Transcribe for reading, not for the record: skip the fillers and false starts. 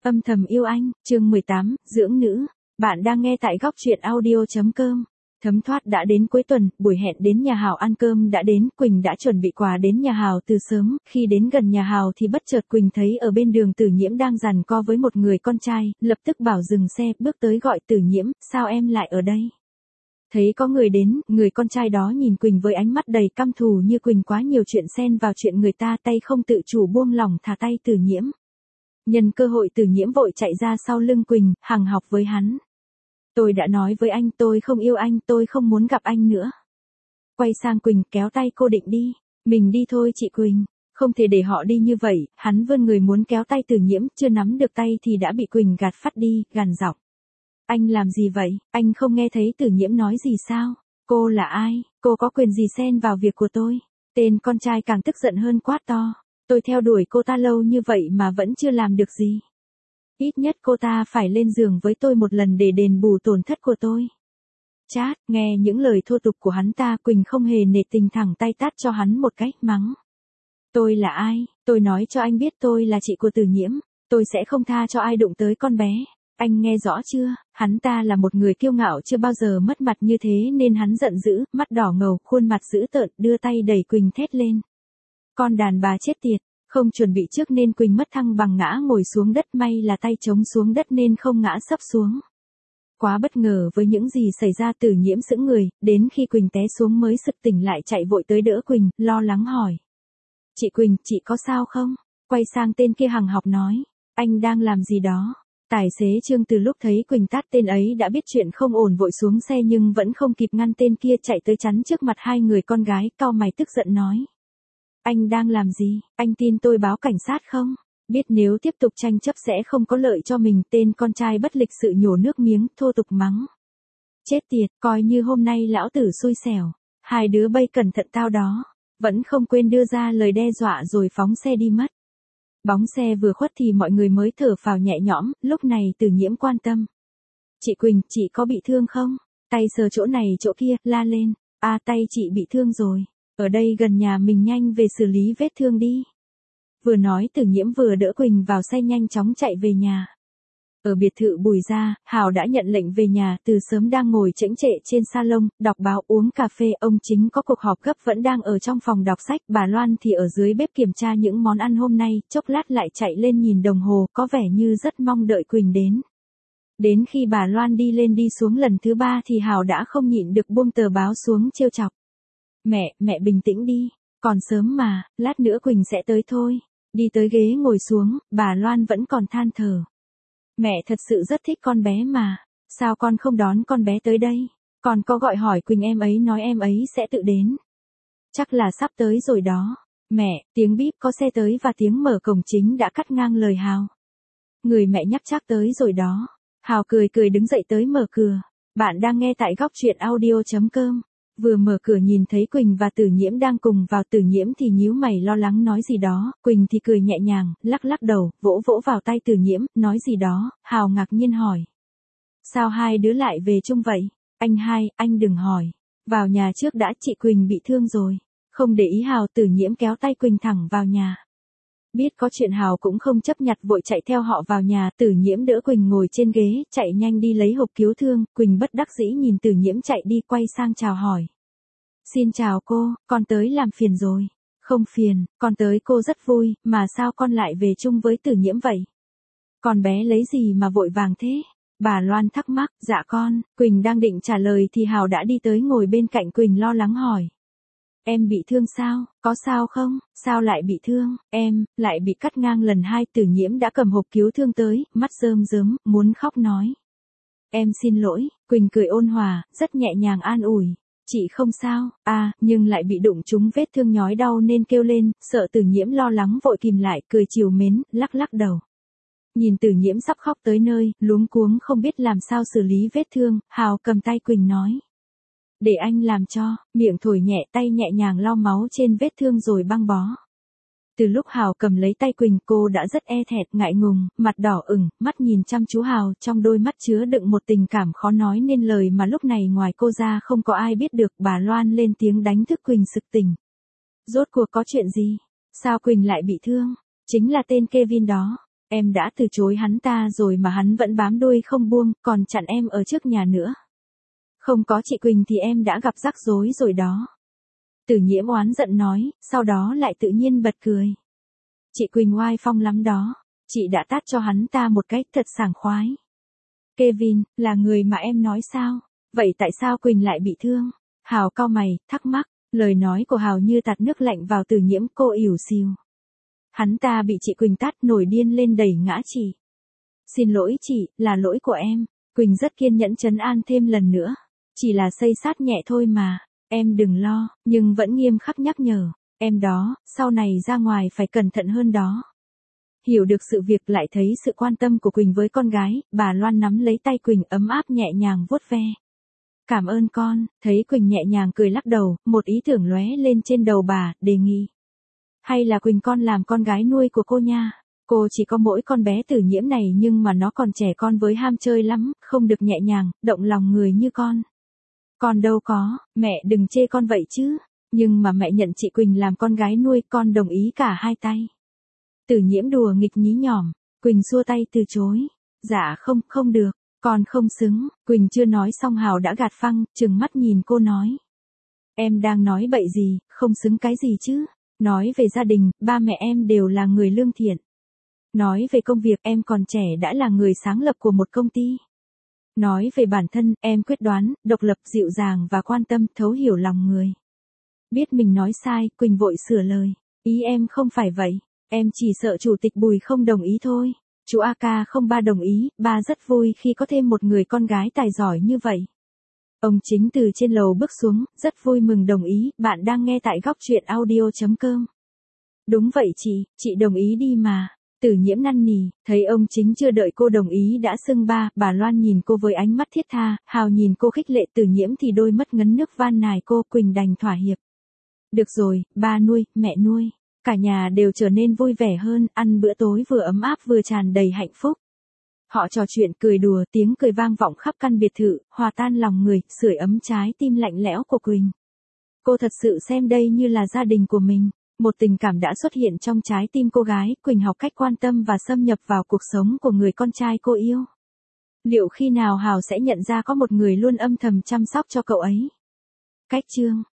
Âm thầm yêu anh, chương 18, dưỡng nữ. Bạn đang nghe tại góc truyện audio.com. Thấm thoát đã đến cuối tuần, buổi hẹn đến nhà Hào ăn cơm đã đến, Quỳnh đã chuẩn bị quà đến nhà Hào từ sớm, khi đến gần nhà Hào thì bất chợt Quỳnh thấy ở bên đường Tử Nhiễm đang giằng co với một người con trai, lập tức bảo dừng xe, bước tới gọi Tử Nhiễm, sao em lại ở đây? Thấy có người đến, người con trai đó nhìn Quỳnh với ánh mắt đầy căm thù như Quỳnh quá nhiều chuyện xen vào chuyện người ta, tay không tự chủ buông lỏng thả tay Tử Nhiễm. Nhân cơ hội Tử Nhiễm vội chạy ra sau lưng Quỳnh, hằng học với hắn. Tôi đã nói với anh tôi không yêu anh, tôi không muốn gặp anh nữa. Quay sang Quỳnh kéo tay cô định đi. Mình đi thôi chị Quỳnh. Không thể để họ đi như vậy, hắn vươn người muốn kéo tay Tử Nhiễm, chưa nắm được tay thì đã bị Quỳnh gạt phắt đi, gằn giọng. Anh làm gì vậy, anh không nghe thấy Tử Nhiễm nói gì sao? Cô là ai, cô có quyền gì xen vào việc của tôi? Tên con trai càng tức giận hơn quát to. Tôi theo đuổi cô ta lâu như vậy mà vẫn chưa làm được gì. Ít nhất cô ta phải lên giường với tôi một lần để đền bù tổn thất của tôi. Chát, nghe những lời thô tục của hắn ta, Quỳnh không hề nể tình thẳng tay tát cho hắn một cái, mắng. Tôi là ai, tôi nói cho anh biết tôi là chị của Tử Nhiễm, tôi sẽ không tha cho ai đụng tới con bé. Anh nghe rõ chưa, hắn ta là một người kiêu ngạo chưa bao giờ mất mặt như thế nên hắn giận dữ, mắt đỏ ngầu, khuôn mặt dữ tợn, đưa tay đẩy Quỳnh thét lên. Con đàn bà chết tiệt, không chuẩn bị trước nên Quỳnh mất thăng bằng ngã ngồi xuống đất, may là tay chống xuống đất nên không ngã sấp xuống. Quá bất ngờ với những gì xảy ra, Tử Nhiễm sững người, đến khi Quỳnh té xuống mới sực tỉnh lại, chạy vội tới đỡ Quỳnh, lo lắng hỏi. Chị Quỳnh, chị có sao không? Quay sang tên kia hằng học nói, anh đang làm gì đó? Tài xế Trương từ lúc thấy Quỳnh tát tên ấy đã biết chuyện không ổn, vội xuống xe nhưng vẫn không kịp ngăn tên kia chạy tới chắn trước mặt hai người con gái, cau mày tức giận nói. Anh đang làm gì, anh tin tôi báo cảnh sát không? Biết nếu tiếp tục tranh chấp sẽ không có lợi cho mình, tên con trai bất lịch sự nhổ nước miếng, thô tục mắng. Chết tiệt, coi như hôm nay lão tử xui xẻo, hai đứa bay cẩn thận tao đó, vẫn không quên đưa ra lời đe dọa rồi phóng xe đi mất. Bóng xe vừa khuất thì mọi người mới thở phào nhẹ nhõm, lúc này Tử Nhiễm quan tâm. Chị Quỳnh, chị có bị thương không? Tay sờ chỗ này chỗ kia, la lên. À, tay chị bị thương rồi. Ở đây gần nhà mình, nhanh về xử lý vết thương đi. Vừa nói Tử Nhiễm vừa đỡ Quỳnh vào xe nhanh chóng chạy về nhà. Ở biệt thự Bùi Gia, Hào đã nhận lệnh về nhà, từ sớm đang ngồi chễnh chệ trên salon, đọc báo uống cà phê, ông Chính có cuộc họp gấp vẫn đang ở trong phòng đọc sách, bà Loan thì ở dưới bếp kiểm tra những món ăn hôm nay, chốc lát lại chạy lên nhìn đồng hồ, có vẻ như rất mong đợi Quỳnh đến. Đến khi bà Loan đi lên đi xuống lần thứ 3 thì Hào đã không nhịn được buông tờ báo xuống trêu chọc. Mẹ bình tĩnh đi, còn sớm mà, lát nữa Quỳnh sẽ tới thôi. Đi tới ghế ngồi xuống, bà Loan vẫn còn than thở. Mẹ thật sự rất thích con bé mà, sao con không đón con bé tới đây? Con có gọi hỏi Quỳnh, em ấy nói em ấy sẽ tự đến. Chắc là sắp tới rồi đó. Mẹ, tiếng bíp có xe tới và tiếng mở cổng chính đã cắt ngang lời Hào. Người mẹ nhắc chắc tới rồi đó. Hào cười cười đứng dậy tới mở cửa. Bạn đang nghe tại góc truyện audio.com. Vừa mở cửa nhìn thấy Quỳnh và Tử Nhiễm đang cùng vào, Tử Nhiễm thì nhíu mày lo lắng nói gì đó, Quỳnh thì cười nhẹ nhàng, lắc lắc đầu, vỗ vỗ vào tay Tử Nhiễm, nói gì đó. Hào ngạc nhiên hỏi. Sao hai đứa lại về chung vậy? Anh đừng hỏi. Vào nhà trước đã, chị Quỳnh bị thương rồi. Không để ý Hào, Tử Nhiễm kéo tay Quỳnh thẳng vào nhà. Biết có chuyện Hào cũng không chấp nhặt, vội chạy theo họ vào nhà. Tử Nhiễm đỡ Quỳnh ngồi trên ghế, chạy nhanh đi lấy hộp cứu thương. Quỳnh bất đắc dĩ nhìn Tử Nhiễm chạy đi, quay sang chào hỏi. Xin chào cô, con tới làm phiền rồi. Không phiền, con tới cô rất vui, mà sao con lại về chung với Tử Nhiễm vậy? Con bé lấy gì mà vội vàng thế? Bà Loan thắc mắc. Dạ con, Quỳnh đang định trả lời thì Hào đã đi tới ngồi bên cạnh Quỳnh, lo lắng hỏi. Em bị thương sao, có sao không, sao lại bị thương? Em, lại bị cắt ngang lần 2, Tử Nhiễm đã cầm hộp cứu thương tới, mắt rơm rớm, muốn khóc nói. Em xin lỗi, Quỳnh cười ôn hòa, rất nhẹ nhàng an ủi. Chị không sao, nhưng lại bị đụng trúng vết thương nhói đau nên kêu lên, sợ Tử Nhiễm lo lắng vội kìm lại, cười trìu mến, lắc lắc đầu. Nhìn Tử Nhiễm sắp khóc tới nơi, luống cuống không biết làm sao xử lý vết thương, Hào cầm tay Quỳnh nói. Để anh làm cho, miệng thổi nhẹ, tay nhẹ nhàng lau máu trên vết thương rồi băng bó. Từ lúc Hào cầm lấy tay Quỳnh, cô đã rất e thẹn, ngại ngùng, mặt đỏ ửng, mắt nhìn chăm chú Hào, trong đôi mắt chứa đựng một tình cảm khó nói nên lời mà lúc này ngoài cô ra không có ai biết được. Bà Loan lên tiếng đánh thức Quỳnh sực tỉnh. Rốt cuộc có chuyện gì? Sao Quỳnh lại bị thương? Chính là tên Kevin đó. Em đã từ chối hắn ta rồi mà hắn vẫn bám đuôi không buông, còn chặn em ở trước nhà nữa. Không có chị Quỳnh thì em đã gặp rắc rối rồi đó. Tử Nhiễm oán giận nói, sau đó lại tự nhiên bật cười. Chị Quỳnh oai phong lắm đó. Chị đã tát cho hắn ta một cái thật sảng khoái. Kevin, là người mà em nói sao? Vậy tại sao Quỳnh lại bị thương? Hào cau mày, thắc mắc. Lời nói của Hào như tạt nước lạnh vào Tử Nhiễm, cô ỉu xìu. Hắn ta bị chị Quỳnh tát, nổi điên lên đẩy ngã chị. Xin lỗi chị, là lỗi của em. Quỳnh rất kiên nhẫn trấn an thêm lần nữa. Chỉ là xây xát nhẹ thôi mà. Em đừng lo, nhưng vẫn nghiêm khắc nhắc nhở. Em đó, sau này ra ngoài phải cẩn thận hơn đó. Hiểu được sự việc, lại thấy sự quan tâm của Quỳnh với con gái, bà Loan nắm lấy tay Quỳnh ấm áp nhẹ nhàng vuốt ve. Cảm ơn con. Thấy Quỳnh nhẹ nhàng cười lắc đầu, một ý tưởng lóe lên trên đầu bà, đề nghị. Hay là Quỳnh con làm con gái nuôi của cô nha. Cô chỉ có mỗi con bé Tử Nhiễm này nhưng mà nó còn trẻ con với ham chơi lắm, không được nhẹ nhàng, động lòng người như con. Con đâu có, mẹ đừng chê con vậy chứ. Nhưng mà mẹ nhận chị Quỳnh làm con gái nuôi, con đồng ý cả hai tay. Tử Nhiễm đùa nghịch nhí nhỏm. Quỳnh xua tay từ chối. Dạ không, không được, con không xứng. Quỳnh chưa nói xong Hào đã gạt phăng, trừng mắt nhìn cô nói. Em đang nói bậy gì, không xứng cái gì chứ. Nói về gia đình, ba mẹ em đều là người lương thiện. Nói về công việc, em còn trẻ đã là người sáng lập của một công ty. Nói về bản thân, em quyết đoán, độc lập, dịu dàng và quan tâm, thấu hiểu lòng người. Biết mình nói sai, Quỳnh vội sửa lời. Ý em không phải vậy. Em chỉ sợ Chủ tịch Bùi không đồng ý thôi. Chú AK03 đồng ý, ba rất vui khi có thêm một người con gái tài giỏi như vậy. Ông Chính từ trên lầu bước xuống, rất vui mừng đồng ý, bạn đang nghe tại góc truyện audio.com. Đúng vậy chị đồng ý đi mà. Tử Nhiễm năn nỉ, thấy ông Chính chưa đợi cô đồng ý đã xưng ba, bà Loan nhìn cô với ánh mắt thiết tha, Hào nhìn cô khích lệ, Tử Nhiễm thì đôi mắt ngấn nước van nài cô, Quỳnh đành thỏa hiệp. Được rồi, ba nuôi, mẹ nuôi. Cả nhà đều trở nên vui vẻ hơn, ăn bữa tối vừa ấm áp vừa tràn đầy hạnh phúc. Họ trò chuyện cười đùa, tiếng cười vang vọng khắp căn biệt thự, hòa tan lòng người, sưởi ấm trái tim lạnh lẽo của Quỳnh. Cô thật sự xem đây như là gia đình của mình. Một tình cảm đã xuất hiện trong trái tim cô gái, Quỳnh học cách quan tâm và xâm nhập vào cuộc sống của người con trai cô yêu. Liệu khi nào Hào sẽ nhận ra có một người luôn âm thầm chăm sóc cho cậu ấy? Cách chương